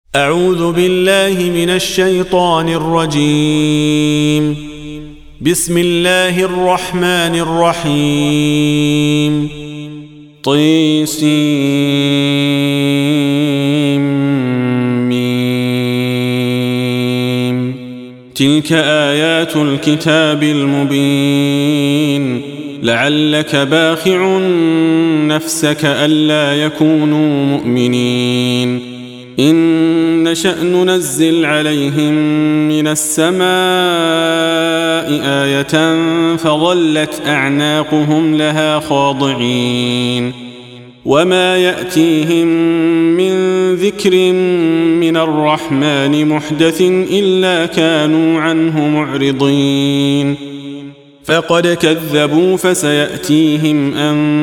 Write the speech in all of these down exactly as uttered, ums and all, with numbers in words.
أعوذ بالله من الشيطان الرجيم. بسم الله الرحمن الرحيم. طيسيم. تلك آيات الكتاب المبين. لعلك باخع نفسك ألا يكونوا مؤمنين. إن نشأ ننزل عليهم من السماء آية فظلت أعناقهم لها خاضعين. وما يأتيهم من ذكر من الرحمن محدث إلا كانوا عنه معرضين. فقد كذبوا فسيأتيهم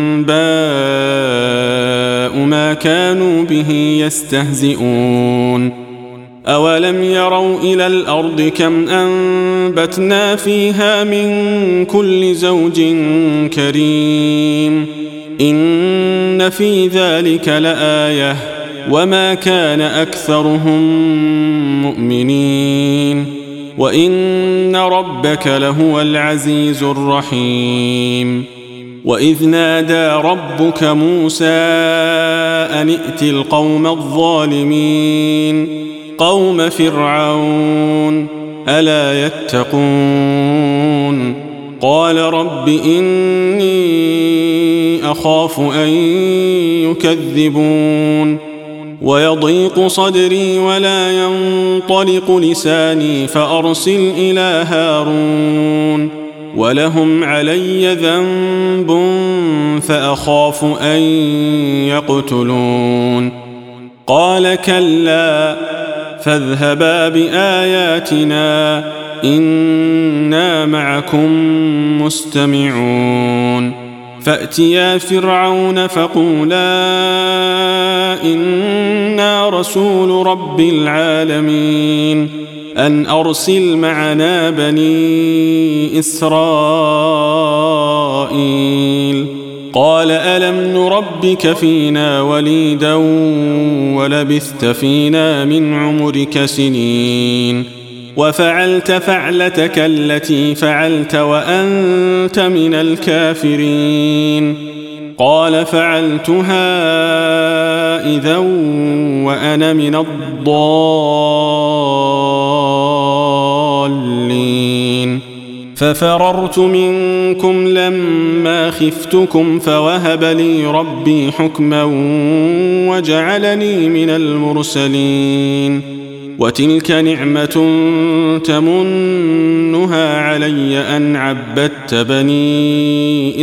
أنباء ما كانوا به يستهزئون. أولم يروا إلى الأرض كم أنبتنا فيها من كل زوج كريم. إن في ذلك لآية وما كان أكثرهم مؤمنين وإن ربك لهو العزيز الرحيم. وإذ نادى ربك موسى أن ائت القوم الظالمين قوم فرعون ألا يتقون. قال رب إني أخاف أن يكذبون ويضيق صدري ولا ينطلق لساني فأرسل إلى هارون ولهم علي ذنب فأخاف أن يقتلون. قال كلا فاذهبا بآياتنا إنا معكم مستمعون. فأتيا فرعون فقولا إنا رسول رب العالمين أن أرسل معنا بني إسرائيل. قال ألم نربك فينا وليدا ولبثت فينا من عمرك سنين وفعلت فعلتك التي فعلت وأنت من الكافرين. قال فعلتها إذا وأنا من الضالين. ففررت منكم لما خفتكم فوهب لي ربي حكما وجعلني من المرسلين. وتلك نعمة تمنها علي أن عبدت بني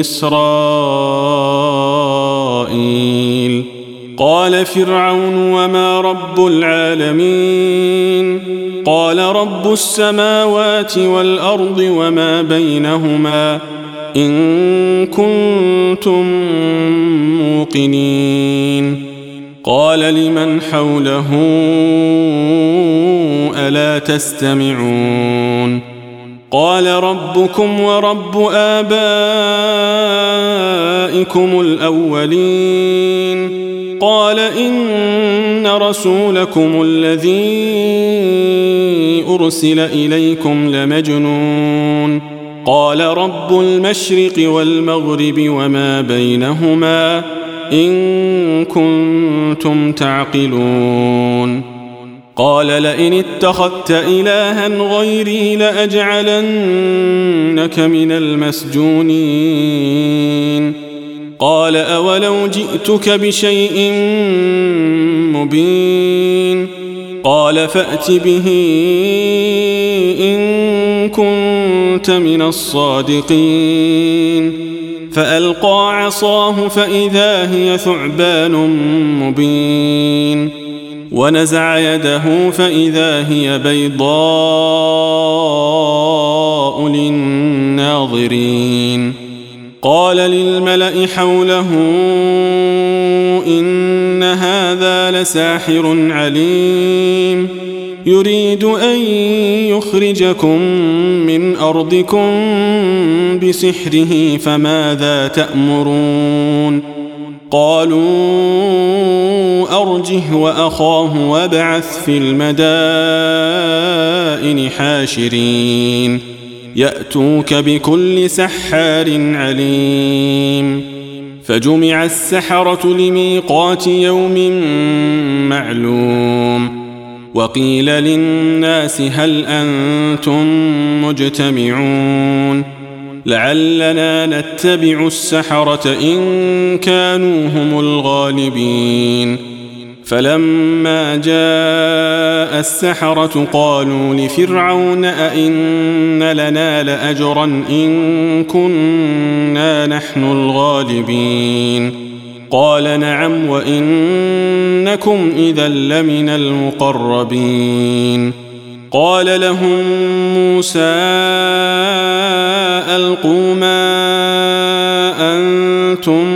إسرائيل. قال فرعون وما رب العالمين. قال رب السماوات والأرض وما بينهما إن كنتم موقنين. قال لمن حوله ألا تستمعون. قال ربكم ورب آبائكم الأولين. قال إن رسولكم الذي أرسل إليكم لمجنون. قال رب المشرق والمغرب وما بينهما إن كنتم تعقلون. قال لئن اتخذت إلها غيري لأجعلنك من المسجونين. قال أولو جئتك بشيء مبين. قال فأت به إن كنت من الصادقين. فألقى عصاه فإذا هي ثعبان مبين ونزع يده فإذا هي بيضاء للناظرين. قال للملأ حوله إن هذا لساحر عليم يريد أن يخرجكم من أرضكم بسحره فماذا تأمرون. قالوا أرجه وأخاه وابعث في المدائن حاشرين يأتوك بكل سحار عليم فجمع السحرة لميقات يوم معلوم وقيل للناس هل أنتم مجتمعون لعلنا نتبع السحرة إن كانوا هم الغالبين فلما جاء السحرة قالوا لفرعون أئن لنا لأجرا إن كنا نحن الغالبين قال نعم وإنكم إذا لمن المقربين قال لهم موسى ألقوا ما أنتم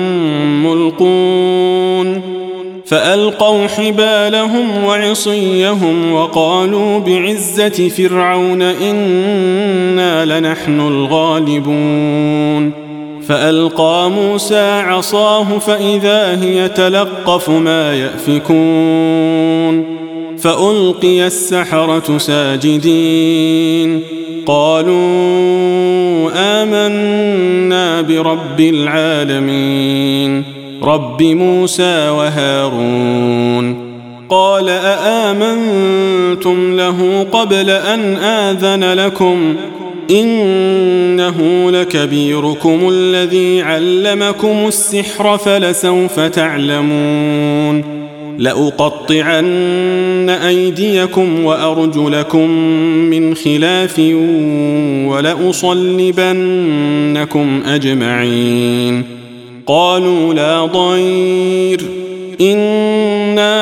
ملقون فألقوا حبالهم وعصيهم وقالوا بعزة فرعون إنا لنحن الغالبون فألقى موسى عصاه فإذا هي تلقف ما يأفكون فألقي السحرة ساجدين قالوا آمنا برب العالمين رب موسى وهارون قال أآمنتم له قبل أن آذن لكم إنه لكبيركم الذي علمكم السحر فلسوف تعلمون لأقطعن أيديكم وأرجلكم من خلاف ولأصلبنكم أجمعين قالوا لا ضير إنا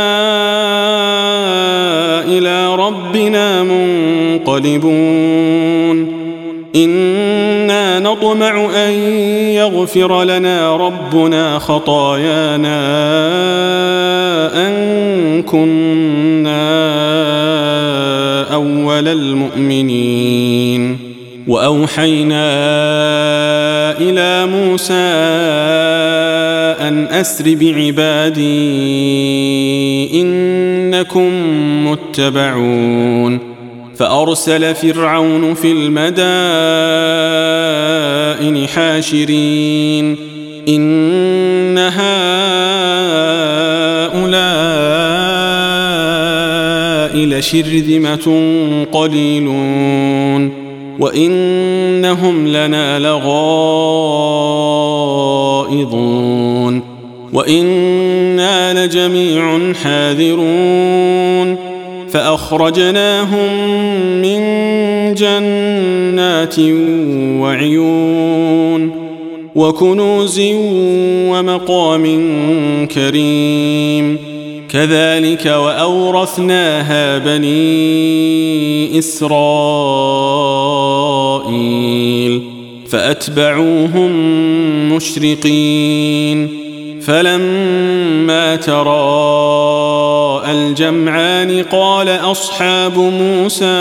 إلى ربنا منقلبون إنا نطمع أن يغفر لنا ربنا خطايانا أن كنا أول المؤمنين وأوحينا إلى موسى أن أسر بعبادي إنكم متبعون فأرسل فرعون في المدائن حاشرين إن هؤلاء لشرذمة قليلون وإنهم لنا لغائظون وإنا لجميع حاذرون فأخرجناهم من جنات وعيون وكنوز ومقام كريم كذلك وأورثناها بني إسرائيل فأتبعوهم مشرقين فلما تراءى الجمعان قال أصحاب موسى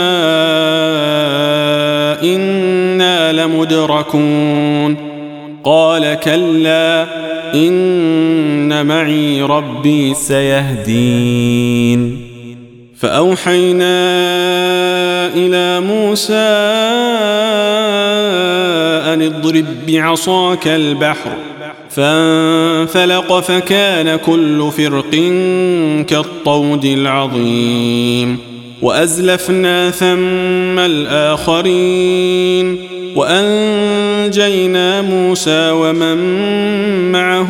إنا لمدركون قال كلا إن معي ربي سيهدين فأوحينا إلى موسى أن اضرب بعصاك البحر فانفلق فكان كل فرق كالطود العظيم وأزلفنا ثم الآخرين وأنجينا موسى ومن معه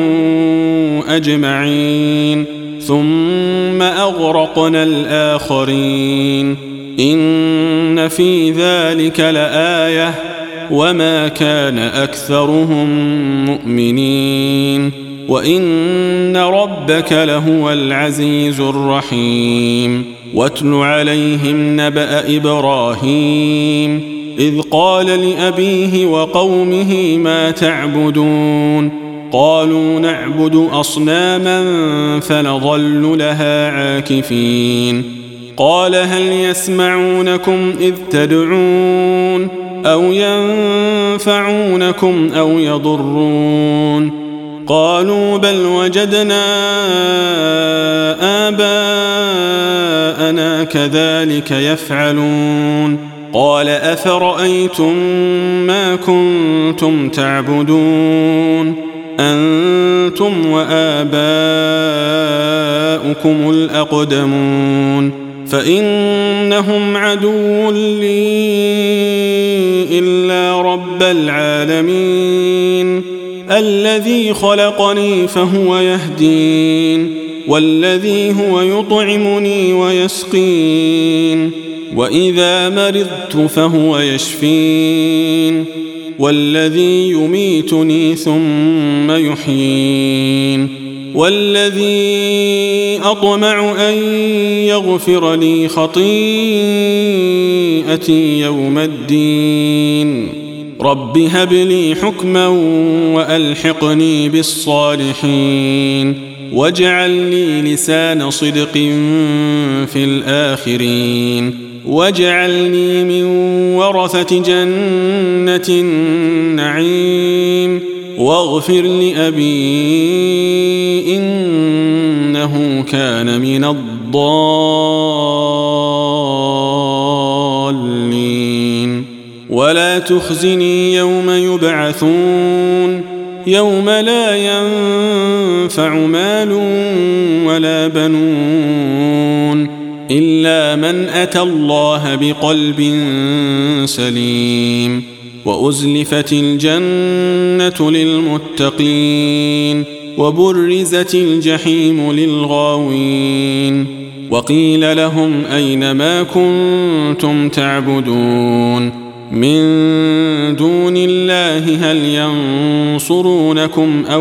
أجمعين ثم أغرقنا الآخرين إن في ذلك لآية وما كان أكثرهم مؤمنين وإن ربك لهو العزيز الرحيم واتل عليهم نبأ إبراهيم إذ قال لأبيه وقومه ما تعبدون قالوا نعبد أصناما فنظل لها عاكفين قال هل يسمعونكم إذ تدعون أو ينفعونكم أو يضرون قالوا بل وجدنا آباءنا كذلك يفعلون قال أفرأيتم ما كنتم تعبدون أنتم وآباؤكم الأقدمون فإنهم عدو لي إلا رب العالمين الذي خلقني فهو يهدين والذي هو يطعمني ويسقين وإذا مرضت فهو يشفين والذي يميتني ثم يحيين والذي أطمع أن يغفر لي خطيئتي يوم الدين رب هب لي حكما وألحقني بالصالحين واجعل لي لسان صدق في الآخرين واجعلني من ورثة جنة النعيم واغفر لأبي إنه كان من الضالين ولا تخزني يوم يبعثون يوم لا ينفع مال ولا بنون إلا من أتى الله بقلب سليم وأزلفت الجنة للمتقين وبرزت الجحيم للغاوين وقيل لهم أين ما كنتم تعبدون من دون الله هل ينصرونكم أو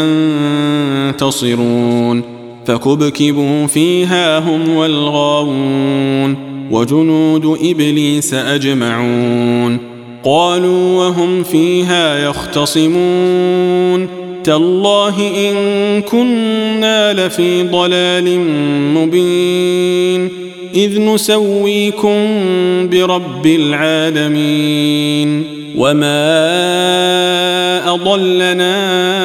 ينتصرون فكبكبوا فيها هم والغاوون وجنود إبليس أجمعون قالوا وهم فيها يختصمون تالله إن كنا لفي ضلال مبين إذ نسويكم برب العالمين وما أضلنا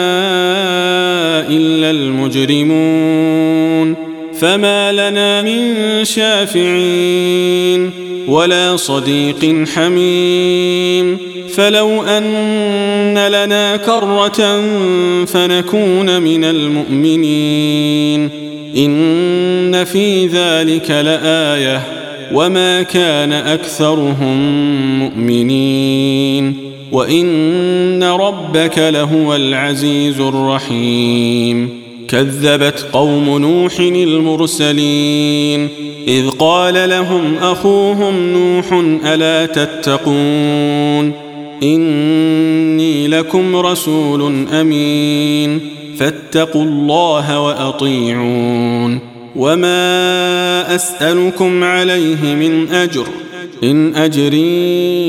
إلا المجرمون فما لنا من شافعين ولا صديق حميم فلو أن لنا كرة فنكون من المؤمنين إن في ذلك لآية وما كان أكثرهم مؤمنين وإن ربك لهو العزيز الرحيم كذبت قوم نوح المرسلين إذ قال لهم أخوهم نوح ألا تتقون إني لكم رسول أمين فاتقوا الله وأطيعون وما أسألكم عليه من أجر إن أجري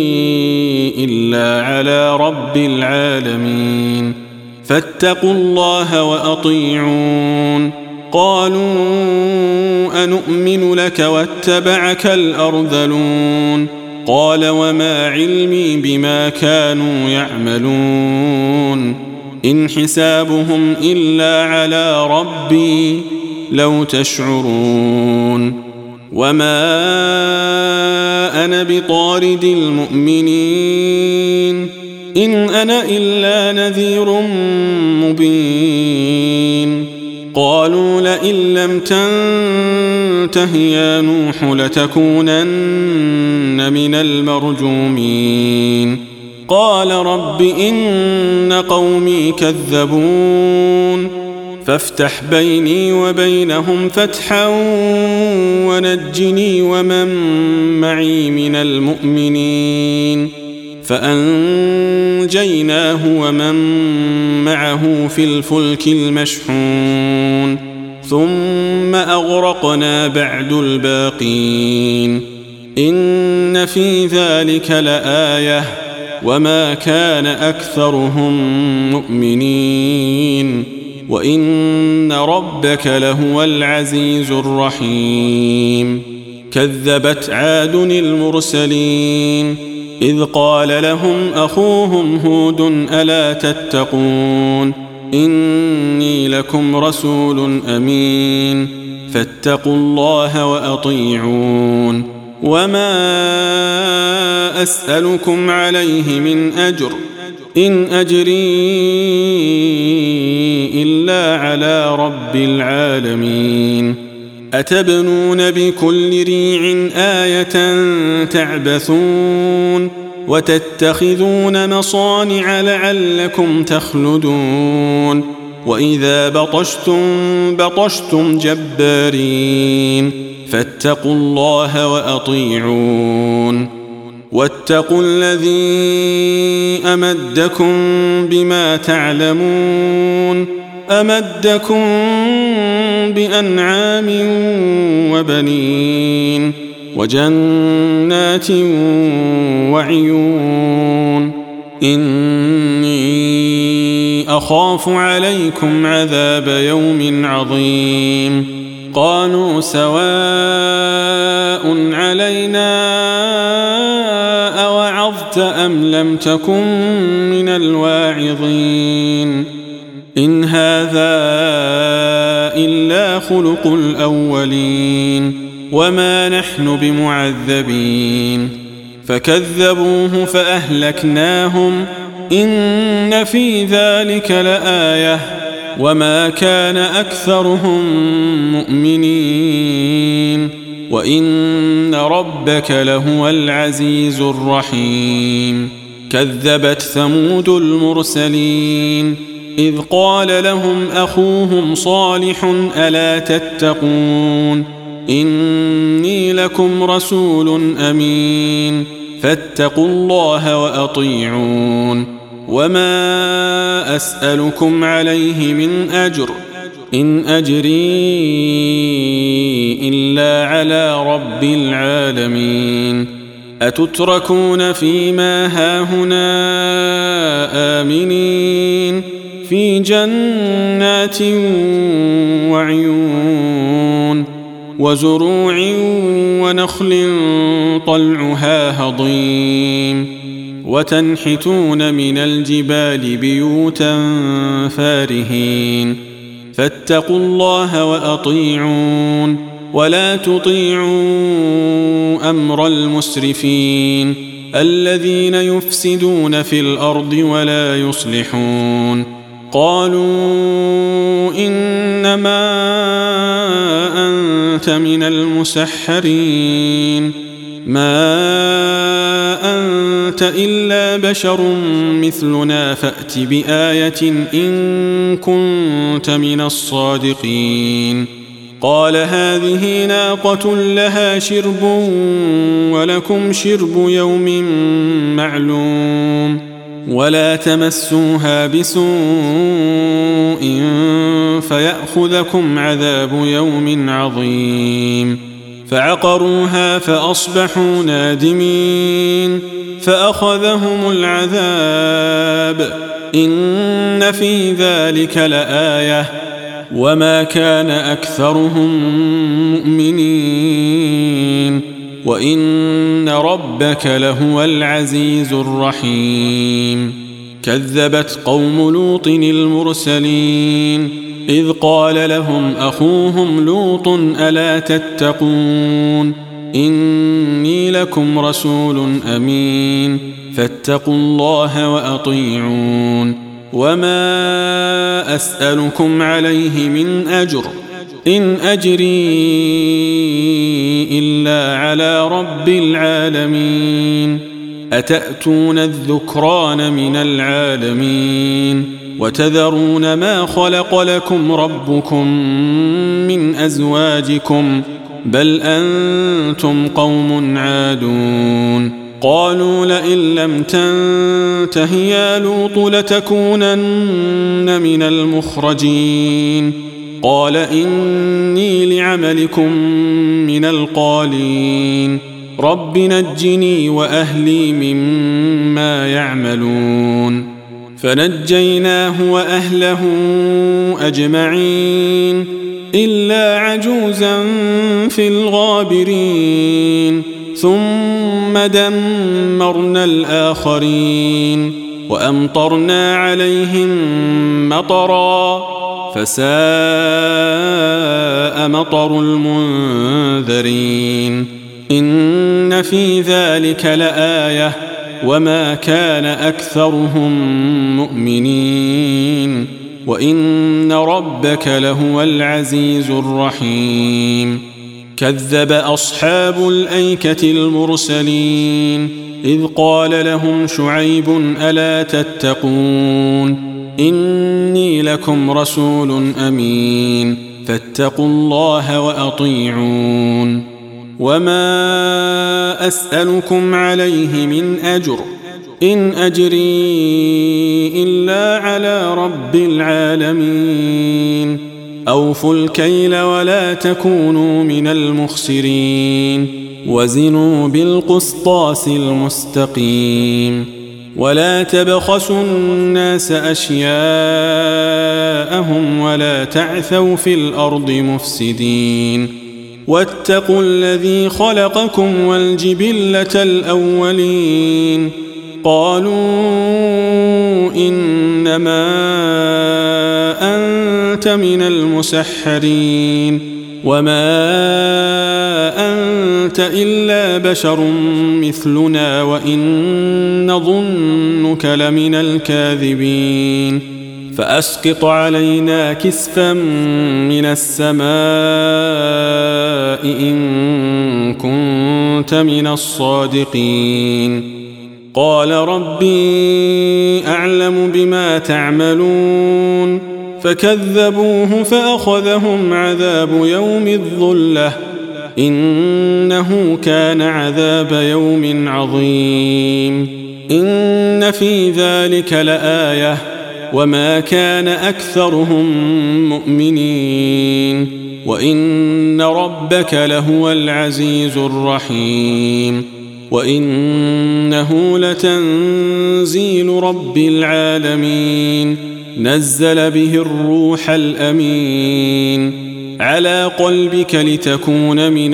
إلا على رب العالمين فاتقوا الله وأطيعون قالوا أنؤمن لك واتبعك الأرذلون قال وما علمي بما كانوا يعملون إن حسابهم إلا على ربي لو تشعرون وما أنا بطارد المؤمنين إن أنا إلا نذير مبين قالوا لئن لم تنته يا نوح لتكونن من المرجومين قال رب إن قومي كذبون فافتح بيني وبينهم فتحا ونجني ومن معي من المؤمنين فأنجيناه ومن معه في الفلك المشحون ثم أغرقنا بعد الباقين إن في ذلك لآية وما كان أكثرهم مؤمنين وإن ربك لهو العزيز الرحيم كذبت عاد المرسلين إذ قال لهم أخوهم هود ألا تتقون إني لكم رسول أمين فاتقوا الله وأطيعون وما أسألكم عليه من أجر إن أجري إلا على رب العالمين أتبنون بكل ريع آية تعبثون وتتخذون مصانع لعلكم تخلدون وإذا بطشتم بطشتم جبارين فاتقوا الله وأطيعون واتقوا الذي أمدكم بما تعلمون أمدكم بأنعام وبنين وجنات وعيون إني أخاف عليكم عذاب يوم عظيم قالوا سواء علينا أوعظت أم لم تكن من الواعظين إن هذا إلا خلق الأولين وما نحن بمعذبين فكذبوه فأهلكناهم إن في ذلك لآية وما كان أكثرهم مؤمنين وإن ربك لهو العزيز الرحيم كذبت ثمود المرسلين إذ قال لهم أخوهم صالح ألا تتقون إني لكم رسول أمين فاتقوا الله وأطيعون وما أسألكم عليه من أجر إن أجري إلا على رب العالمين أتتركون فيما هاهنا آمنين في جنات وعيون وزروع ونخل طلعها هضيم وتنحتون من الجبال بيوتا فارهين فاتقوا الله وأطيعون ولا تطيعوا أمر المسرفين الذين يفسدون في الأرض ولا يصلحون قالوا إنما أنت من المسحرين ما أنت إلا بشر مثلنا فأت بآية إن كنت من الصادقين قال هذه ناقة لها شرب ولكم شرب يوم معلوم ولا تمسوها بسوء فيأخذكم عذاب يوم عظيم فعقروها فأصبحوا نادمين فأخذهم العذاب إن في ذلك لآية وما كان أكثرهم مؤمنين وإن ربك لهو العزيز الرحيم كذبت قوم لوط المرسلين إذ قال لهم أخوهم لوط ألا تتقون إني لكم رسول أمين فاتقوا الله وأطيعون وما أسألكم عليه من أجر إن أجري إلا على رب العالمين أتأتون الذكران من العالمين وتذرون ما خلق لكم ربكم من أزواجكم بل أنتم قوم عادون قالوا لئن لم تنته يا لوط لتكونن من المخرجين قال إني لعملكم من القالين رب نجني وأهلي مما يعملون فنجيناه وأهله أجمعين إلا عجوزا في الغابرين ثم دمرنا الآخرين وأمطرنا عليهم مطرا فساء مطر المنذرين إن في ذلك لآية وما كان أكثرهم مؤمنين وإن ربك لهو العزيز الرحيم كذب أصحاب الأيكة المرسلين إذ قال لهم شعيب ألا تتقون إني لكم رسول أمين فاتقوا الله وأطيعون وما أسألكم عليه من أجر إن أجري إلا على رب العالمين أوفوا الكيل ولا تكونوا من المخسرين وزنوا بالقسطاس المستقيم ولا تبخسوا الناس أشياءهم ولا تعثوا في الأرض مفسدين واتقوا الذي خلقكم والجبلة الأولين قالوا إنما أنت من المسحرين وما أنت إلا بشر مثلنا وإن نظنك لمن الكاذبين فأسقط علينا كسفا من السماء إن كنت من الصادقين قال ربي أعلم بما تعملون فكذبوه فأخذهم عذاب يوم الظلة إنه كان عذاب يوم عظيم إن في ذلك لآية وما كان أكثرهم مؤمنين وإن ربك لهو العزيز الرحيم وإنه لتنزيل رب العالمين نزل به الروح الأمين على قلبك لتكون من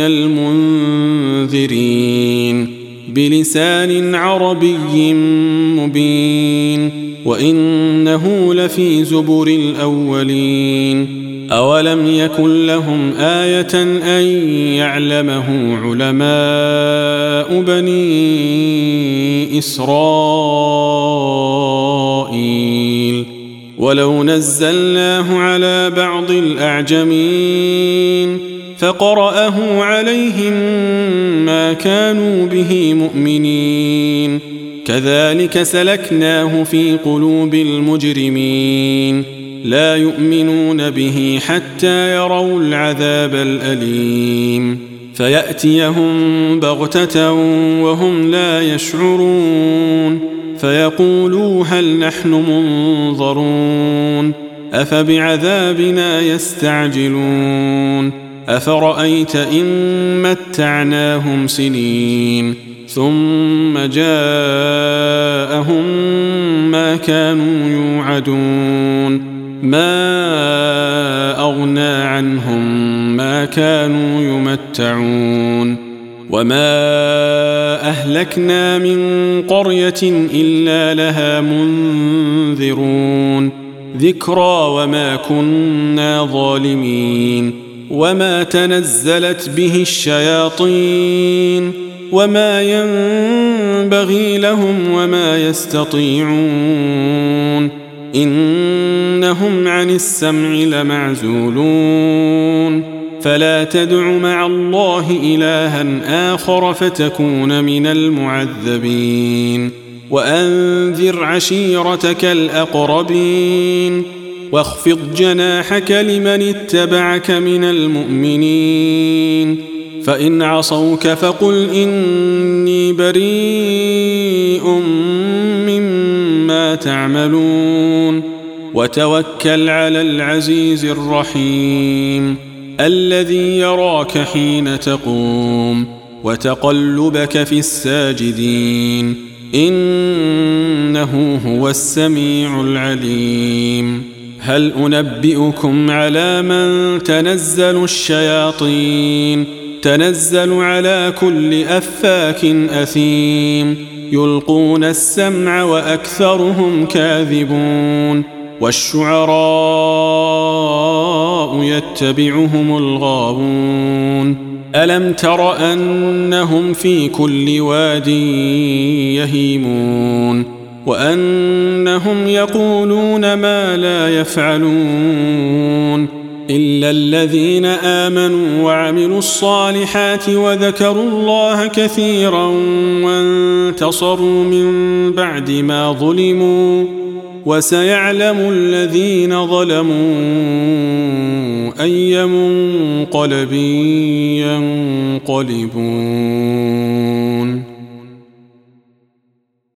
المنذرين بلسان عربي مبين وإنه لفي زبر الأولين أولم يكن لهم آية أن يعلمه علماء بني إسرائيل ولو نزلناه على بعض الأعجمين فقرأه عليهم ما كانوا به مؤمنين كذلك سلكناه في قلوب المجرمين لا يؤمنون به حتى يروا العذاب الأليم فيأتيهم بغتة وهم لا يشعرون فيقولوا هل نحن منظرون أفبعذابنا يستعجلون أفرأيت إن متعناهم سنين ثم جاءهم ما كانوا يوعدون ما أغنى عنهم ما كانوا يمتعون وما أهلكنا من قرية إلا لها منذرون ذكرى وما كنا ظالمين وما تنزلت به الشياطين وما ينبغي لهم وما يستطيعون إنهم عن السمع لمعزولون فلا تدع مع الله إلها آخر فتكون من المعذبين وأنذر عشيرتك الأقربين واخفض جناحك لمن اتبعك من المؤمنين فإن عصوك فقل إني بريء مما تعملون وتوكل على العزيز الرحيم الذي يراك حين تقوم وتقلبك في الساجدين إنه هو السميع العليم هل أنبئكم على من تنزل الشياطين تنزل على كل أفاك أثيم يلقون السمع وأكثرهم كاذبون والشعراء يتبعهم الغاوون ألم تر أنهم في كل واد يهيمون وأنهم يقولون ما لا يفعلون إلا الذين آمنوا وعملوا الصالحات وذكروا الله كثيرا وانتصروا من بعد ما ظلموا وسيعلم الذين ظلموا أي منقلب ينقلبون